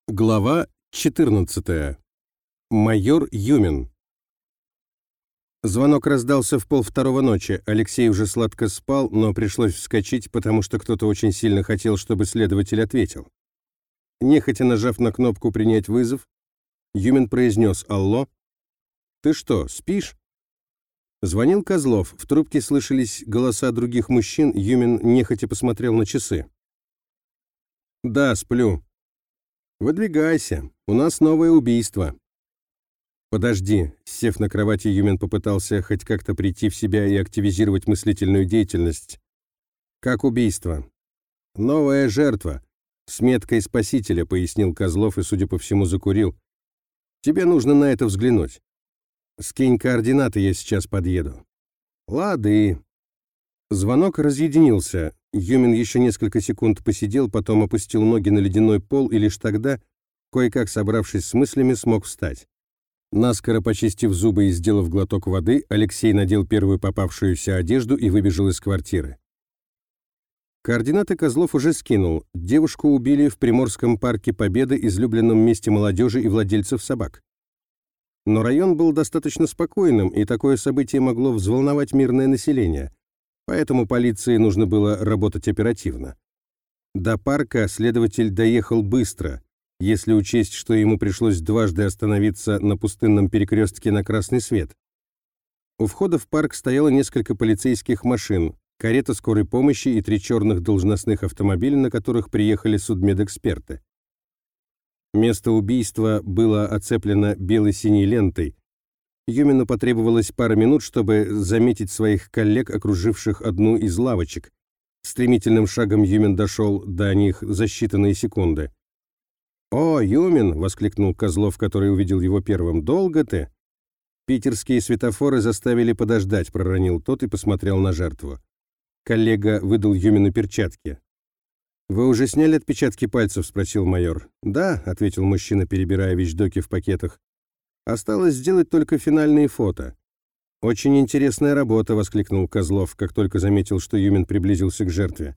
Глава 14. Майор Юмин. Звонок раздался в 1:30 ночи. Алексей уже сладко спал, но пришлось вскочить, потому что кто-то очень сильно хотел, чтобы следователь ответил. Нехотя нажав на кнопку «Принять вызов», Юмин произнес «Алло». «Ты что, спишь?» Звонил Козлов. В трубке слышались голоса других мужчин. Юмин нехотя посмотрел на часы. «Да, сплю». «Выдвигайся, у нас новое убийство». «Подожди», — сев на кровати, Юмин попытался хоть как-то прийти в себя и активизировать мыслительную деятельность. «Как убийство?» «Новая жертва, с меткой спасителя», — пояснил Козлов и, судя по всему, закурил. «Тебе нужно на это взглянуть. Скинь координаты, я сейчас подъеду». «Лады». Звонок разъединился. Юмин еще несколько секунд посидел, потом опустил ноги на ледяной пол и лишь тогда, кое-как собравшись с мыслями, смог встать. Наскоро почистив зубы и сделав глоток воды, Алексей надел первую попавшуюся одежду и выбежал из квартиры. Координаты Козлов уже скинул. Девушку убили в Приморском парке Победы, излюбленном месте молодежи и владельцев собак. Но район был достаточно спокойным, и такое событие могло взволновать мирное население. Поэтому полиции нужно было работать оперативно. До парка следователь доехал быстро, если учесть, что ему пришлось дважды остановиться на пустынном перекрестке на красный свет. У входа в парк стояло несколько полицейских машин, карета скорой помощи и 3 черных должностных автомобиля, на которых приехали судмедэксперты. Место убийства было оцеплено бело-синей лентой. Юмину потребовалось пара минут, чтобы заметить своих коллег, окруживших одну из лавочек. Стремительным шагом Юмин дошел до них за считанные секунды. «О, Юмин!» — воскликнул Козлов, который увидел его первым. «Долго ты?» «Питерские светофоры заставили подождать», — проронил тот и посмотрел на жертву. Коллега выдал Юмину перчатки. «Вы уже сняли отпечатки пальцев?» — спросил майор. «Да», — ответил мужчина, перебирая вещдоки в пакетах. «Осталось сделать только финальные фото». «Очень интересная работа», — воскликнул Козлов, как только заметил, что Юмин приблизился к жертве.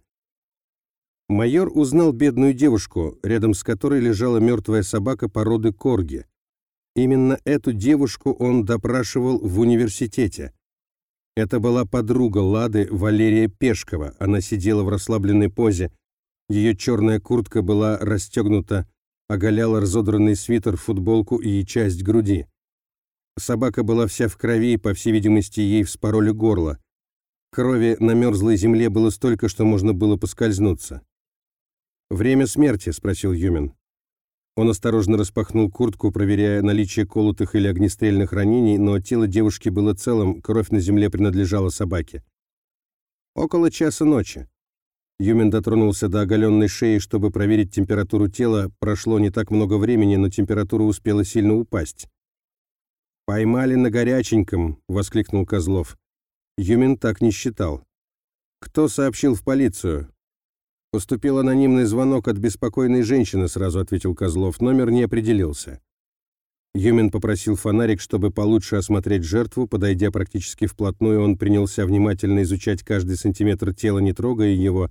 Майор узнал бедную девушку, рядом с которой лежала мертвая собака породы корги. Именно эту девушку он допрашивал в университете. Это была подруга Лады, Валерия Пешкова. Она сидела в расслабленной позе. Ее черная куртка была расстегнута, оголяла разодранный свитер, футболку и часть груди. Собака была вся в крови, по всей видимости, ей вспороли горло. Крови на мерзлой земле было столько, что можно было поскользнуться. «Время смерти?» — спросил Юмин. Он осторожно распахнул куртку, проверяя наличие колотых или огнестрельных ранений, но тело девушки было целым, кровь на земле принадлежала собаке. «Около часа ночи». Юмин дотронулся до оголенной шеи, чтобы проверить температуру тела. Прошло не так много времени, но температура успела сильно упасть. «Поймали на горяченьком», — воскликнул Козлов. Юмин так не считал. «Кто сообщил в полицию?» «Поступил анонимный звонок от беспокойной женщины», — сразу ответил Козлов. «Номер не определился». Юмин попросил фонарик, чтобы получше осмотреть жертву. Подойдя практически вплотную, он принялся внимательно изучать каждый сантиметр тела, не трогая его.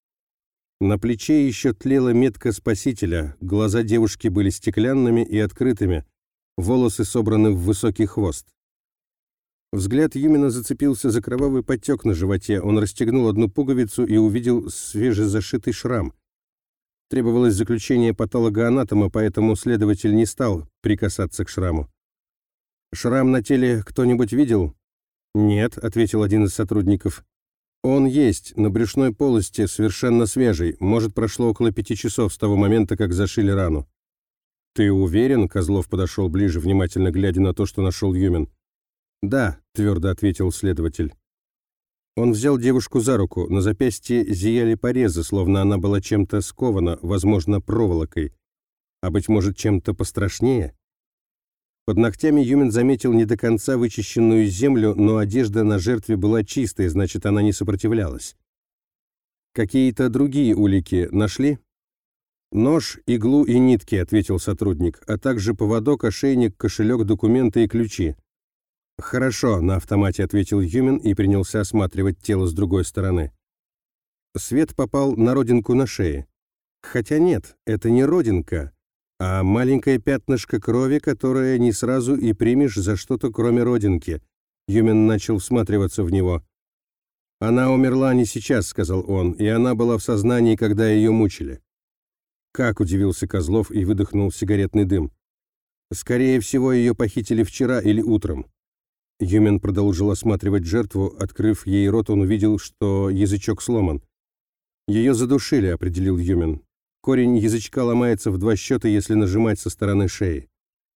На плече еще тлела метка спасителя, глаза девушки были стеклянными и открытыми, волосы собраны в высокий хвост. Взгляд Юмина зацепился за кровавый подтек на животе. Он расстегнул одну пуговицу и увидел свежезашитый шрам. Требовалось заключение патологоанатома, поэтому следователь не стал прикасаться к шраму. «Шрам на теле кто-нибудь видел?» «Нет», — ответил один из сотрудников. «Он есть, на брюшной полости, совершенно свежий. Может, прошло около 5 часов с того момента, как зашили рану». «Ты уверен?» — Козлов подошел ближе, внимательно глядя на то, что нашел Юмин. «Да», — твердо ответил следователь. Он взял девушку за руку. На запястье зияли порезы, словно она была чем-то скована, возможно, проволокой. А, быть может, чем-то пострашнее? Под ногтями Юмин заметил не до конца вычищенную землю, но одежда на жертве была чистой, значит, она не сопротивлялась. «Какие-то другие улики нашли?» «Нож, иглу и нитки», — ответил сотрудник, «а также поводок, ошейник, кошелек, документы и ключи». «Хорошо», — на автомате ответил Юмин и принялся осматривать тело с другой стороны. Свет попал на родинку на шее. Хотя нет, это не родинка. а маленькое пятнышко крови, которое не сразу и примешь за что-то, кроме родинки. Юмен начал всматриваться в него. «Она умерла не сейчас», — сказал он, — «и она была в сознании, когда ее мучили». «Как?» — удивился Козлов и выдохнул сигаретный дым. «Скорее всего, ее похитили вчера или утром». Юмен продолжил осматривать жертву. Открыв ей рот, он увидел, что язычок сломан. «Ее задушили», — определил Юмен. «Корень язычка ломается в 2 счета, если нажимать со стороны шеи».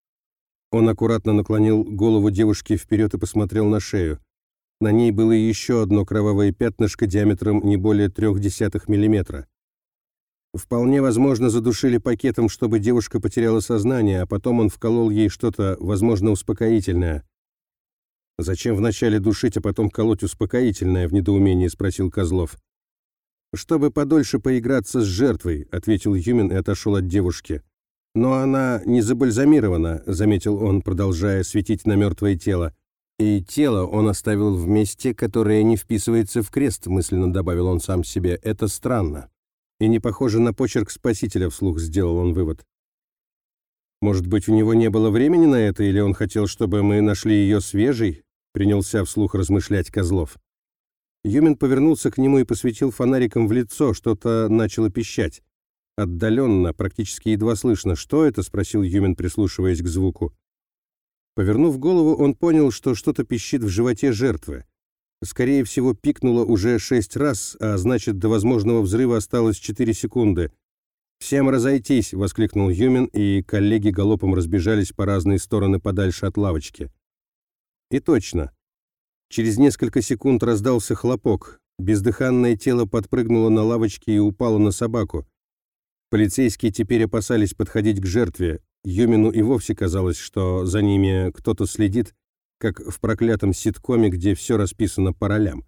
Он аккуратно наклонил голову девушки вперед и посмотрел на шею. На ней было еще одно кровавое пятнышко диаметром не более 0,3 миллиметра. Вполне возможно, задушили пакетом, чтобы девушка потеряла сознание, а потом он вколол ей что-то, возможно, успокоительное. «Зачем вначале душить, а потом колоть успокоительное?» — в недоумении спросил Козлов. «Чтобы подольше поиграться с жертвой», — ответил Юмен и отошел от девушки. «Но она не забальзамирована», — заметил он, продолжая светить на мертвое тело. «И тело он оставил в месте, которое не вписывается в крест», — мысленно добавил он сам себе. «Это странно. И не похоже на почерк Спасителя», — вслух сделал он вывод. «Может быть, у него не было времени на это, или он хотел, чтобы мы нашли ее свежей?» — принялся вслух размышлять Козлов. Юмен повернулся к нему и посветил фонариком в лицо, что-то начало пищать. Отдаленно, практически едва слышно. «Что это?» — спросил Юмен, прислушиваясь к звуку. Повернув голову, он понял, что что-то пищит в животе жертвы. Скорее всего, пикнуло уже 6 раз, а значит, до возможного взрыва осталось 4 секунды. «Всем разойтись!» — воскликнул Юмен, и коллеги галопом разбежались по разные стороны подальше от лавочки. И точно. Через несколько секунд раздался хлопок. Бездыханное тело подпрыгнуло на лавочке и упало на собаку. Полицейские теперь опасались подходить к жертве. Юмину и вовсе казалось, что за ними кто-то следит, как в проклятом ситкоме, где все расписано по ролям.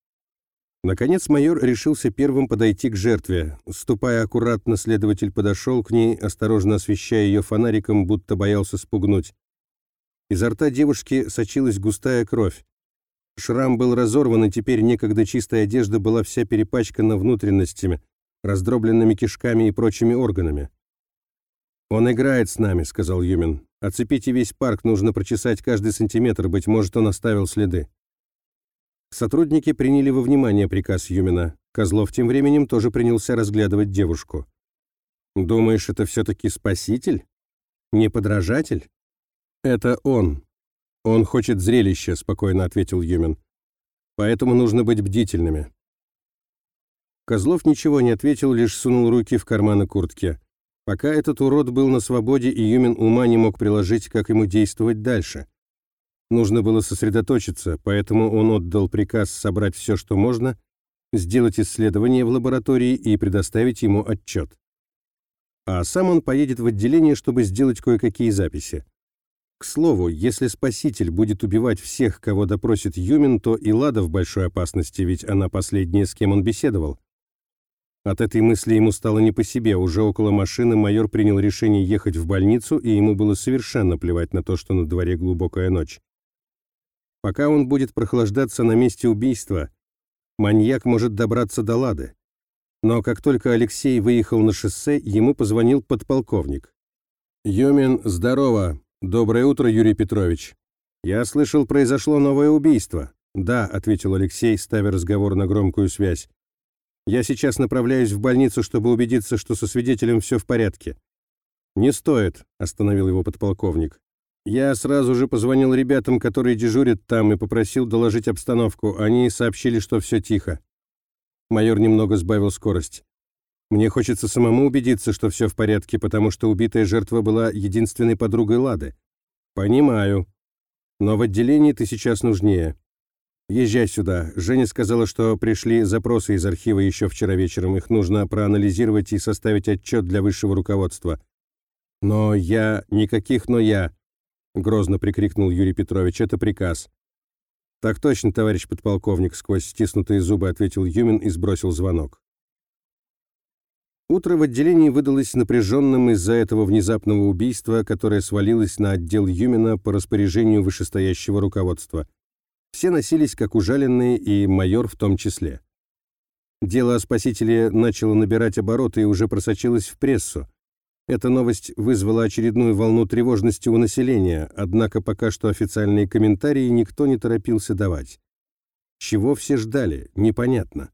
Наконец майор решился первым подойти к жертве. Ступая аккуратно, следователь подошел к ней, осторожно освещая ее фонариком, будто боялся спугнуть. Изо рта девушки сочилась густая кровь. Шрам был разорван, и теперь некогда чистая одежда была вся перепачкана внутренностями, раздробленными кишками и прочими органами. «Он играет с нами», — сказал Юмен. «Оцепите весь парк, нужно прочесать каждый сантиметр, быть может, он оставил следы». Сотрудники приняли во внимание приказ Юмена. Козлов тем временем тоже принялся разглядывать девушку. «Думаешь, это все-таки спаситель? Не подражатель?» «Это он. Он хочет зрелища», — спокойно ответил Юмен. «Поэтому нужно быть бдительными». Козлов ничего не ответил, лишь сунул руки в карманы куртки. Пока этот урод был на свободе, и Юмен ума не мог приложить, как ему действовать дальше. Нужно было сосредоточиться, поэтому он отдал приказ собрать все, что можно, сделать исследование в лаборатории и предоставить ему отчет. А сам он поедет в отделение, чтобы сделать кое-какие записи. К слову, если спаситель будет убивать всех, кого допросит Юмен, то и Лада в большой опасности, ведь она последняя, с кем он беседовал. От этой мысли ему стало не по себе. Уже около машины майор принял решение ехать в больницу, и ему было совершенно плевать на то, что на дворе глубокая ночь. Пока он будет прохлаждаться на месте убийства, маньяк может добраться до Лады. Но как только Алексей выехал на шоссе, ему позвонил подполковник. «Юмин, здорово. Доброе утро, Юрий Петрович. Я слышал, произошло новое убийство». «Да», — ответил Алексей, ставя разговор на громкую связь. «Я сейчас направляюсь в больницу, чтобы убедиться, что со свидетелем все в порядке». «Не стоит», — остановил его подполковник. «Я сразу же позвонил ребятам, которые дежурят там, и попросил доложить обстановку. Они сообщили, что все тихо». Майор немного сбавил скорость. «Мне хочется самому убедиться, что все в порядке, потому что убитая жертва была единственной подругой Лады». «Понимаю. Но в отделении ты сейчас нужнее. Езжай сюда. Женя сказала, что пришли запросы из архива еще вчера вечером. Их нужно проанализировать и составить отчет для высшего руководства». «Но я... Никаких «но я», — грозно прикрикнул Юрий Петрович. «Это приказ». «Так точно, товарищ подполковник», — сквозь стиснутые зубы ответил Юмин и сбросил звонок. Утро в отделении выдалось напряженным из-за этого внезапного убийства, которое свалилось на отдел Юмина по распоряжению вышестоящего руководства. Все носились как ужаленные, и майор в том числе. Дело о спасителе начало набирать обороты и уже просочилось в прессу. Эта новость вызвала очередную волну тревожности у населения, однако пока что официальные комментарии никто не торопился давать. Чего все ждали, непонятно.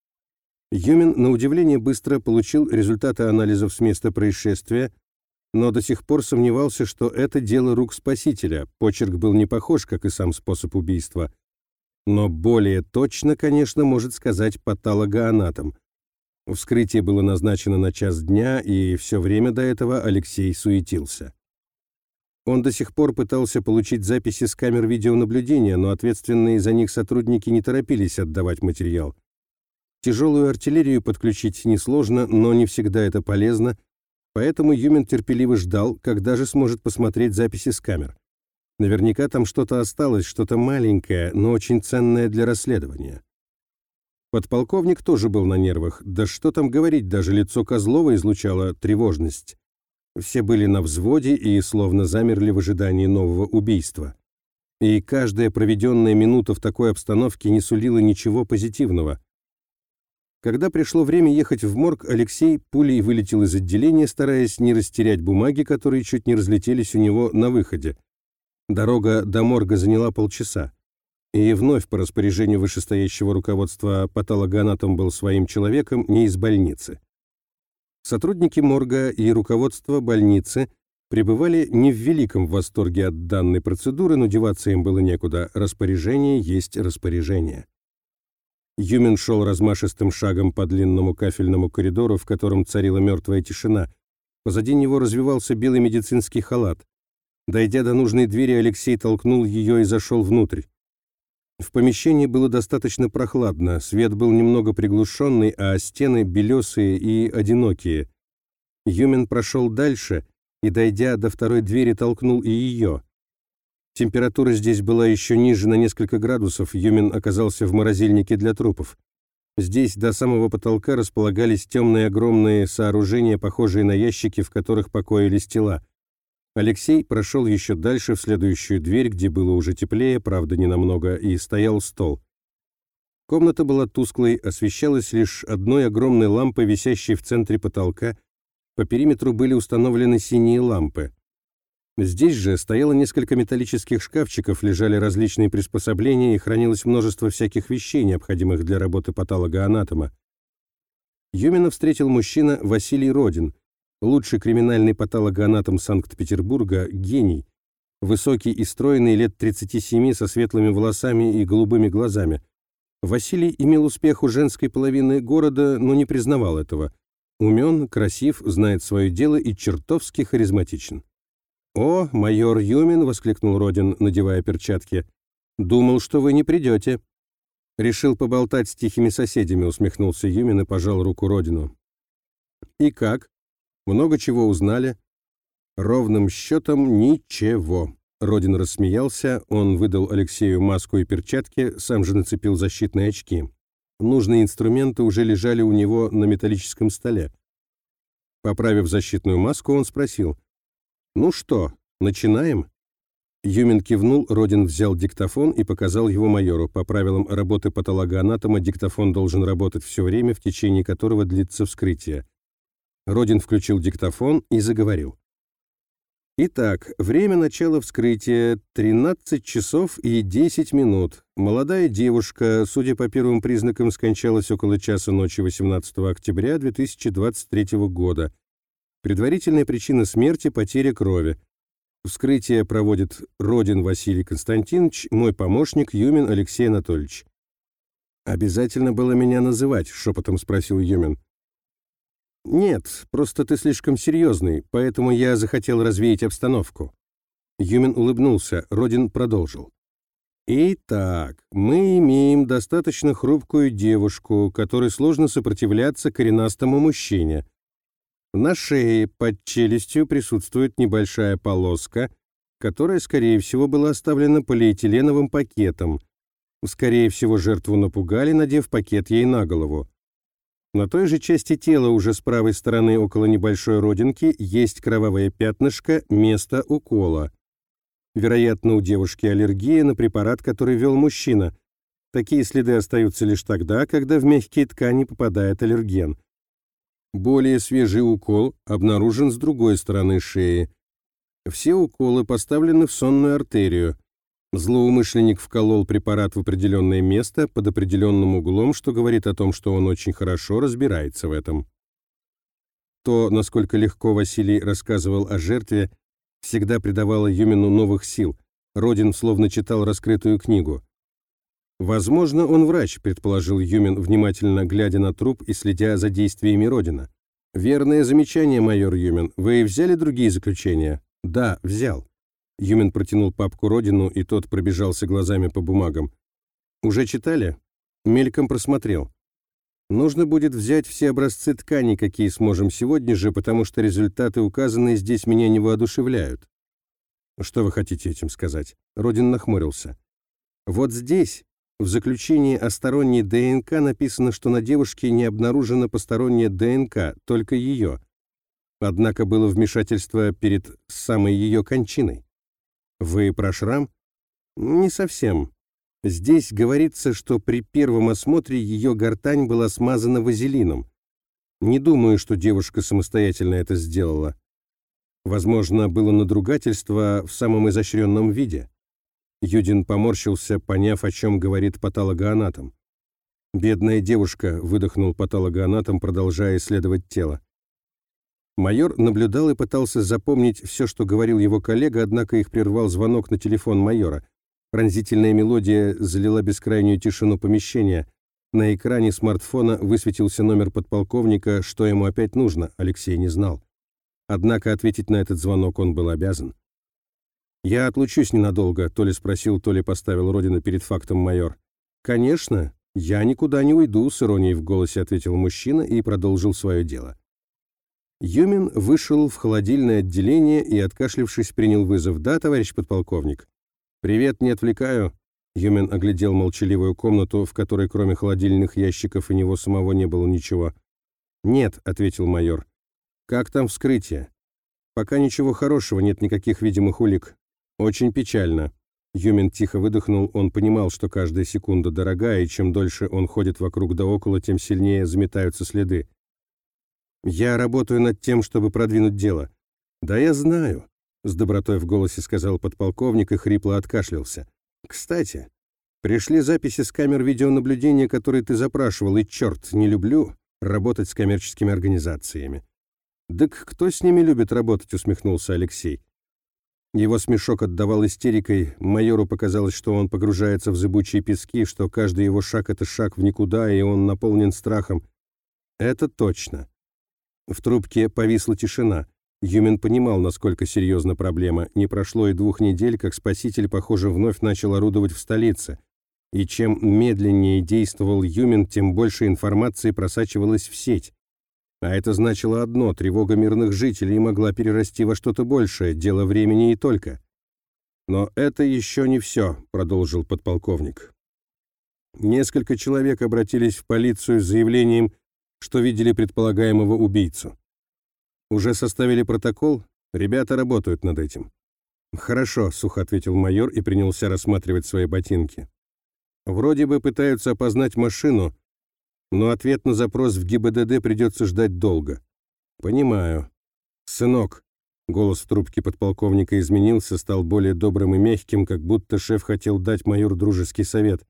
Юмин, на удивление, быстро получил результаты анализов с места происшествия, но до сих пор сомневался, что это дело рук спасителя. Почерк был не похож, как и сам способ убийства. Но более точно, конечно, может сказать патологоанатом. Вскрытие было назначено на 1:00 дня, и все время до этого Алексей суетился. Он до сих пор пытался получить записи с камер видеонаблюдения, но ответственные за них сотрудники не торопились отдавать материал. Тяжелую артиллерию подключить несложно, но не всегда это полезно, поэтому Юмин терпеливо ждал, когда же сможет посмотреть записи с камер. Наверняка там что-то осталось, что-то маленькое, но очень ценное для расследования. Подполковник тоже был на нервах, да что там говорить, даже лицо Козлова излучало тревожность. Все были на взводе и словно замерли в ожидании нового убийства. И каждая проведенная минута в такой обстановке не сулила ничего позитивного. Когда пришло время ехать в морг, Алексей пулей вылетел из отделения, стараясь не растерять бумаги, которые чуть не разлетелись у него на выходе. Дорога до морга заняла полчаса. И вновь по распоряжению вышестоящего руководства патологоанатом был своим человеком не из больницы. Сотрудники морга и руководство больницы пребывали не в великом восторге от данной процедуры, но деваться им было некуда. Распоряжение есть распоряжение. Юмин шел размашистым шагом по длинному кафельному коридору, в котором царила мертвая тишина. Позади него развивался белый медицинский халат. Дойдя до нужной двери, Алексей толкнул ее и зашел внутрь. В помещении было достаточно прохладно, свет был немного приглушенный, а стены белесые и одинокие. Юмин прошел дальше и, дойдя до второй двери, толкнул и ее. Температура здесь была еще ниже на несколько градусов, Юмин оказался в морозильнике для трупов. Здесь до самого потолка располагались темные огромные сооружения, похожие на ящики, в которых покоились тела. Алексей прошел еще дальше в следующую дверь, где было уже теплее, правда, ненамного, и стоял стол. Комната была тусклой, освещалась лишь одной огромной лампой, висящей в центре потолка. По периметру были установлены синие лампы. Здесь же стояло несколько металлических шкафчиков, лежали различные приспособления и хранилось множество всяких вещей, необходимых для работы патологоанатома. Юмина встретил мужчина Василий Родин, лучший криминальный патологоанатом Санкт-Петербурга, гений, высокий и стройный, лет 37, со светлыми волосами и голубыми глазами. Василий имел успех у женской половины города, но не признавал этого. Умен, красив, знает свое дело и чертовски харизматичен. «О, майор Юмин!» — воскликнул Родин, надевая перчатки. «Думал, что вы не придете». «Решил поболтать с тихими соседями», — усмехнулся Юмин и пожал руку Родину. «И как? Много чего узнали?» «Ровным счетом ничего». Родин рассмеялся, он выдал Алексею маску и перчатки, сам же нацепил защитные очки. Нужные инструменты уже лежали у него на металлическом столе. Поправив защитную маску, он спросил: «Ну что, начинаем?» Юмин кивнул, Родин взял диктофон и показал его майору. По правилам работы патологоанатома диктофон должен работать все время, в течение которого длится вскрытие. Родин включил диктофон и заговорил. Итак, время начала вскрытия 13 часов и 10 минут. Молодая девушка, судя по первым признакам, скончалась около часа ночи 18 октября 2023 года. Предварительная причина смерти – потеря крови. Вскрытие проводит Родин Василий Константинович, мой помощник Юмин Алексей Анатольевич. «Обязательно было меня называть?» – шепотом спросил Юмин. «Нет, просто ты слишком серьезный, поэтому я захотел развеять обстановку». Юмин улыбнулся, Родин продолжил. «Итак, мы имеем достаточно хрупкую девушку, которой сложно сопротивляться коренастому мужчине. На шее под челюстью присутствует небольшая полоска, которая, скорее всего, была оставлена полиэтиленовым пакетом. Скорее всего, жертву напугали, надев пакет ей на голову. На той же части тела, уже с правой стороны около небольшой родинки, есть кровавое пятнышко, место укола. Вероятно, у девушки аллергия на препарат, который ввел мужчина. Такие следы остаются лишь тогда, когда в мягкие ткани попадает аллерген. Более свежий укол обнаружен с другой стороны шеи. Все уколы поставлены в сонную артерию. Злоумышленник вколол препарат в определенное место под определенным углом, что говорит о том, что он очень хорошо разбирается в этом. То, насколько легко Василий рассказывал о жертве, всегда придавало Юмину новых сил. Родин словно читал раскрытую книгу. «Возможно, он врач», — предположил Юмин, внимательно глядя на труп и следя за действиями Родина. «Верное замечание, майор Юмин. Вы взяли другие заключения?» «Да, взял». Юмин протянул папку Родину, и тот пробежался глазами по бумагам. «Уже читали?» «Мельком просмотрел. Нужно будет взять все образцы тканей, какие сможем сегодня же, потому что результаты, указанные здесь, меня не воодушевляют». «Что вы хотите этим сказать?» Родин нахмурился. «Вот здесь, в заключении о сторонней ДНК, написано, что на девушке не обнаружена посторонняя ДНК, только ее. Однако было вмешательство перед самой ее кончиной. Вы про шрам? Не совсем. Здесь говорится, что при первом осмотре ее гортань была смазана вазелином. Не думаю, что девушка самостоятельно это сделала. Возможно, было надругательство в самом изощренном виде». Юдин поморщился, поняв, о чем говорит патологоанатом. «Бедная девушка», — выдохнул патологоанатом, продолжая исследовать тело. Майор наблюдал и пытался запомнить все, что говорил его коллега, однако их прервал звонок на телефон майора. Пронзительная мелодия залила бескрайнюю тишину помещения. На экране смартфона высветился номер подполковника. Что ему опять нужно, Алексей не знал. Однако ответить на этот звонок он был обязан. «Я отлучусь ненадолго», — то ли спросил, то ли поставил Родина перед фактом майор. «Конечно, я никуда не уйду», — с иронией в голосе ответил мужчина и продолжил свое дело. Юмин вышел в холодильное отделение и, откашлившись, принял вызов. «Да, товарищ подполковник?» «Привет, не отвлекаю?» Юмин оглядел молчаливую комнату, в которой кроме холодильных ящиков и него самого не было ничего. «Нет», — ответил майор. «Как там вскрытие?» «Пока ничего хорошего, нет никаких видимых улик». «Очень печально». Юмин тихо выдохнул, он понимал, что каждая секунда дорога, и чем дольше он ходит вокруг да около, тем сильнее заметаются следы. «Я работаю над тем, чтобы продвинуть дело». «Да я знаю», — с добротой в голосе сказал подполковник и хрипло откашлялся. «Кстати, пришли записи с камер видеонаблюдения, которые ты запрашивал, и, черт, не люблю работать с коммерческими организациями». «Так кто с ними любит работать?» — усмехнулся Алексей. Его смешок отдавал истерикой. Майору показалось, что он погружается в зыбучие пески, что каждый его шаг — это шаг в никуда, и он наполнен страхом. «Это точно». В трубке повисла тишина. Юмин понимал, насколько серьезна проблема. Не прошло и 2 недель, как спаситель, похоже, вновь начал орудовать в столице. И чем медленнее действовал Юмин, тем больше информации просачивалось в сеть. А это значило одно — тревога мирных жителей могла перерасти во что-то большее, дело времени и только. «Но это еще не все», — продолжил подполковник. Несколько человек обратились в полицию с заявлением, что видели предполагаемого убийцу. «Уже составили протокол? Ребята работают над этим». «Хорошо», — сухо ответил майор и принялся рассматривать свои ботинки. «Вроде бы пытаются опознать машину, но ответ на запрос в ГИБДД придется ждать долго». «Понимаю». «Сынок», — голос в трубке подполковника изменился, стал более добрым и мягким, как будто шеф хотел дать майору дружеский совет.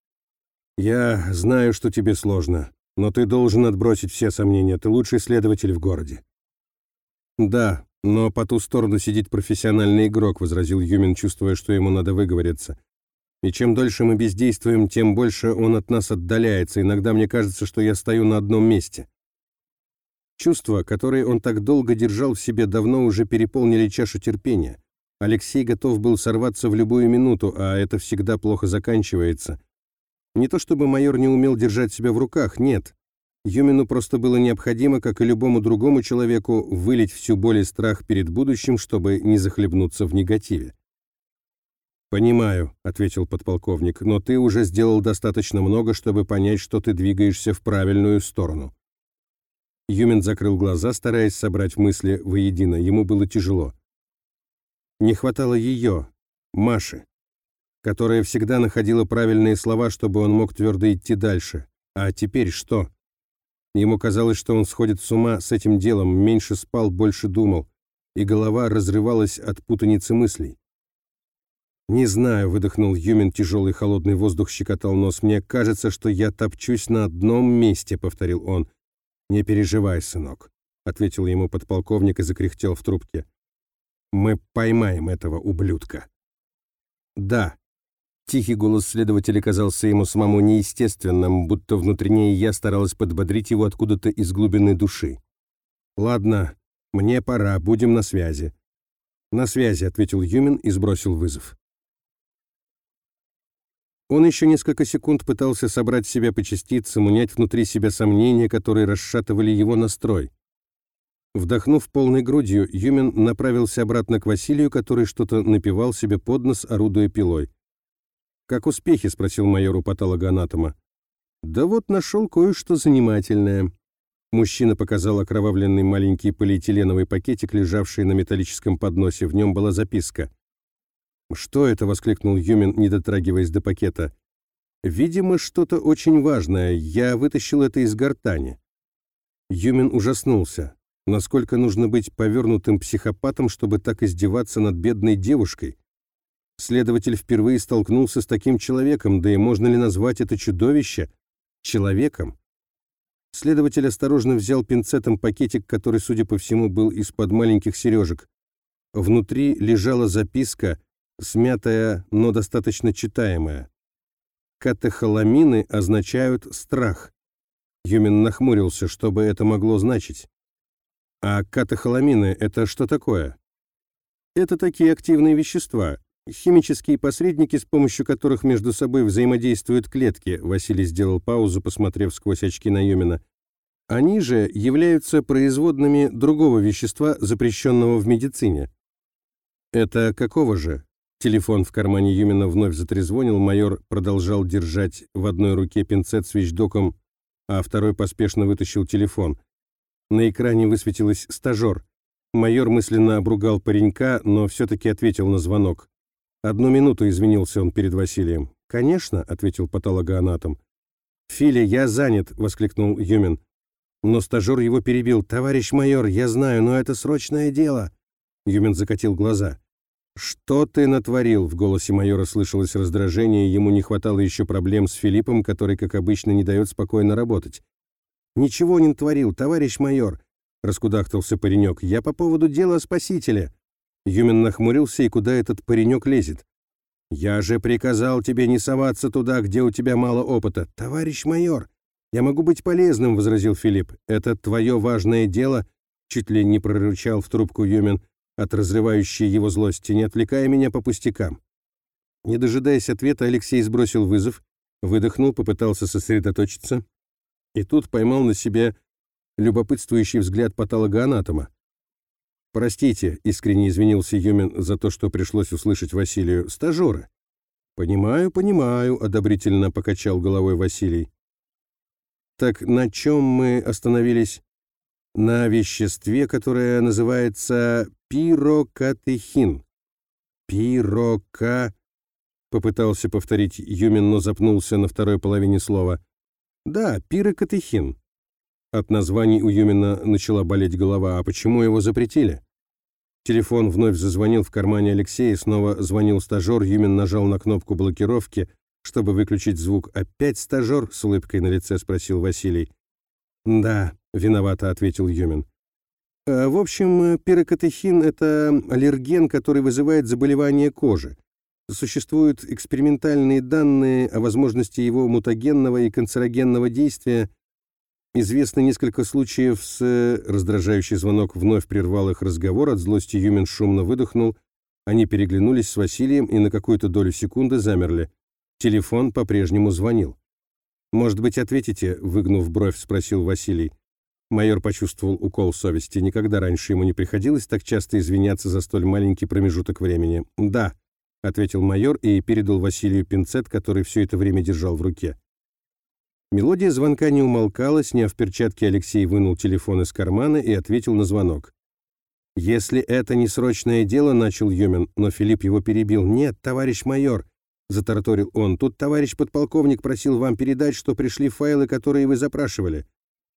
«Я знаю, что тебе сложно, но ты должен отбросить все сомнения, ты лучший следователь в городе». «Да, но по ту сторону сидит профессиональный игрок», — возразил Юмин, чувствуя, что ему надо выговориться. «И чем дольше мы бездействуем, тем больше он от нас отдаляется. Иногда мне кажется, что я стою на одном месте». Чувства, которые он так долго держал в себе, давно уже переполнили чашу терпения. Алексей готов был сорваться в любую минуту, а это всегда плохо заканчивается. Не то чтобы майор не умел держать себя в руках, нет. Юмину просто было необходимо, как и любому другому человеку, вылить всю боль и страх перед будущим, чтобы не захлебнуться в негативе. «Понимаю», — ответил подполковник, «но ты уже сделал достаточно много, чтобы понять, что ты двигаешься в правильную сторону». Юмин закрыл глаза, стараясь собрать мысли воедино. Ему было тяжело. Не хватало ее, Маши, которая всегда находила правильные слова, чтобы он мог твердо идти дальше. А теперь что? Ему казалось, что он сходит с ума с этим делом, меньше спал, больше думал, и голова разрывалась от путаницы мыслей. «Не знаю», — выдохнул Юмин, тяжелый холодный воздух щекотал нос. «Мне кажется, что я топчусь на одном месте», — повторил он. «Не переживай, сынок», — ответил ему подполковник и закряхтел в трубке. «Мы поймаем этого ублюдка». «Да». Тихий голос следователя казался ему самому неестественным, будто внутреннее «я» старалась подбодрить его откуда-то из глубины души. «Ладно, мне пора, будем на связи». «На связи», — ответил Юмин и сбросил вызов. Он еще несколько секунд пытался собрать себя по частицам, унять внутри себя сомнения, которые расшатывали его настрой. Вдохнув полной грудью, Юмин направился обратно к Василию, который что-то напевал себе под нос, орудуя пилой. «Как успехи?» — спросил майор у патологоанатома. «Да вот нашел кое-что занимательное». Мужчина показал окровавленный маленький полиэтиленовый пакетик, лежавший на металлическом подносе. В нем была записка. «Что это?» — воскликнул Юмин, не дотрагиваясь до пакета. «Видимо, что-то очень важное. Я вытащил это из гортани». Юмин ужаснулся. Насколько нужно быть повернутым психопатом, чтобы так издеваться над бедной девушкой? Следователь впервые столкнулся с таким человеком, да и можно ли назвать это чудовище человеком? Следователь осторожно взял пинцетом пакетик, который, судя по всему, был из-под маленьких сережек. Внутри лежала записка, смятая, но достаточно читаемая. Катехоламины означают страх. Юмин нахмурился, что бы это могло значить. А катехоламины — это что такое? Это такие активные вещества, химические посредники, с помощью которых между собой взаимодействуют клетки. Василий сделал паузу, посмотрев сквозь очки на Юмина. Они же являются производными другого вещества, запрещенного в медицине. Это какого же? Телефон в кармане Юмина вновь затрезвонил, майор продолжал держать в одной руке пинцет с вещдоком, а второй поспешно вытащил телефон. На экране высветилось «стажер». Майор мысленно обругал паренька, но все-таки ответил на звонок. «Одну минуту», — извинился он перед Василием. «Конечно», — ответил патологоанатом. «Филя, я занят», — воскликнул Юмин. Но стажер его перебил. «Товарищ майор, я знаю, но это срочное дело». Юмин закатил глаза. «Что ты натворил?» — в голосе майора слышалось раздражение, ему не хватало еще проблем с Филиппом, который, как обычно, не дает спокойно работать. «Ничего не натворил, товарищ майор», — раскудахтался паренек. «Я по поводу дела о спасителе». Юмин нахмурился, и куда этот паренек лезет? «Я же приказал тебе не соваться туда, где у тебя мало опыта». «Товарищ майор, я могу быть полезным», — возразил Филипп. «Это твое важное дело», — чуть ли не прорычал в трубку Юмин от разрывающей его злости, «не отвлекая меня по пустякам». Не дожидаясь ответа, Алексей сбросил вызов, выдохнул, попытался сосредоточиться, и тут поймал на себе любопытствующий взгляд патологоанатома. «Простите», — искренне извинился Юмин за то, что пришлось услышать Василию, — «стажеры». «Понимаю», — одобрительно покачал головой Василий. «Так на чем мы остановились?» «На веществе, которое называется пирокатехин». «Пирока...» — попытался повторить Юмин, но запнулся на второй половине слова. «Да, пирокатехин». От названий у Юмина начала болеть голова. А почему его запретили? Телефон вновь зазвонил в кармане Алексея, снова звонил стажер. Юмин нажал на кнопку блокировки, чтобы выключить звук. «Опять стажер?» — с улыбкой на лице спросил Василий. «Да», — виновато ответил Юмин. «В общем, пирокатехин — это аллерген, который вызывает заболевание кожи. Существуют экспериментальные данные о возможности его мутагенного и канцерогенного действия. Известно несколько случаев с...» Раздражающий звонок вновь прервал их разговор. От злости Юмин шумно выдохнул. Они переглянулись с Василием и на какую-то долю секунды замерли. Телефон по-прежнему звонил. «Может быть, ответите?» — выгнув бровь, спросил Василий. Майор почувствовал укол совести. Никогда раньше ему не приходилось так часто извиняться за столь маленький промежуток времени. «Да», — ответил майор и передал Василию пинцет, который все это время держал в руке. Мелодия звонка не умолкала, сняв перчатки, Алексей вынул телефон из кармана и ответил на звонок. «Если это не срочное дело», — начал Юмин, но Филипп его перебил. «Нет, товарищ майор», — затараторил он, — «тут товарищ подполковник просил вам передать, что пришли файлы, которые вы запрашивали».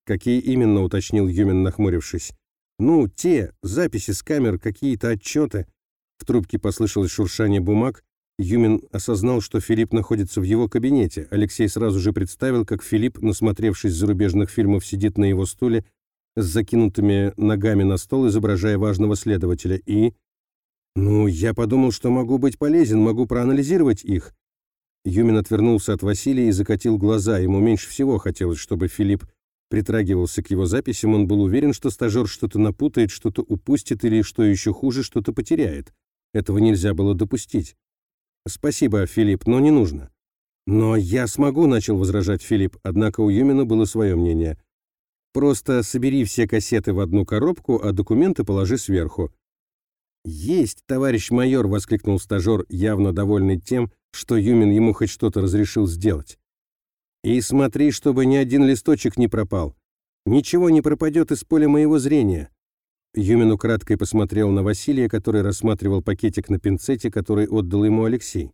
«Какие именно?» — уточнил Юмин, нахмурившись. «Ну, те, записи с камер, какие-то отчеты». В трубке послышалось шуршание бумаг. Юмин осознал, что Филипп находится в его кабинете. Алексей сразу же представил, как Филипп, насмотревшись зарубежных фильмов, сидит на его стуле с закинутыми ногами на стол, изображая важного следователя. И... «Ну, я подумал, что могу быть полезен, могу проанализировать их». Юмин отвернулся от Василия и закатил глаза. Ему меньше всего хотелось, чтобы Филипп притрагивался к его записям. Он был уверен, что стажер что-то напутает, что-то упустит или, что еще хуже, что-то потеряет. Этого нельзя было допустить. «Спасибо, Филипп, но не нужно». «Но я смогу», — начал возражать Филипп, однако у Юмина было свое мнение. «Просто собери все кассеты в одну коробку, а документы положи сверху». «Есть, товарищ майор!» — воскликнул стажер, явно довольный тем, что Юмин ему хоть что-то разрешил сделать. «И смотри, чтобы ни один листочек не пропал. Ничего не пропадет из поля моего зрения». Юмин украдкой посмотрел на Василия, который рассматривал пакетик на пинцете, который отдал ему Алексей.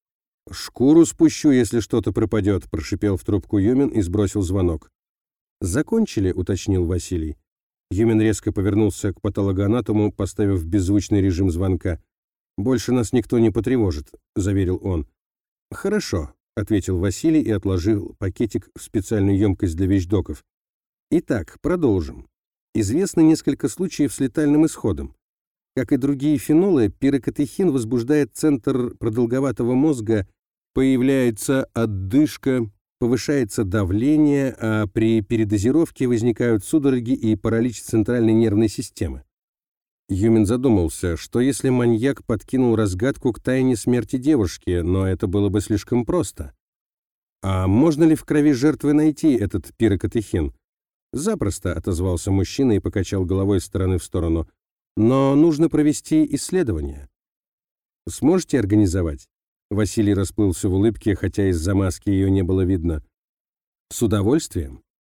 «Шкуру спущу, если что-то пропадет», — прошипел в трубку Юмин и сбросил звонок. «Закончили?» — уточнил Василий. Юмин резко повернулся к патологоанатому, поставив беззвучный режим звонка. «Больше нас никто не потревожит», — заверил он. «Хорошо», — ответил Василий и отложил пакетик в специальную емкость для вещдоков. «Итак, продолжим. Известно несколько случаев с летальным исходом. Как и другие фенолы, пирокатехин возбуждает центр продолговатого мозга, появляется отдышка, повышается давление, а при передозировке возникают судороги и паралич центральной нервной системы». Юмин задумался, что если маньяк подкинул разгадку к тайне смерти девушки, но это было бы слишком просто. «А можно ли в крови жертвы найти этот пирокатехин?» «Запросто», — отозвался мужчина и покачал головой из стороны в сторону. «Но нужно провести исследование». «Сможете организовать?» Василий расплылся в улыбке, хотя из-за маски ее не было видно. «С удовольствием.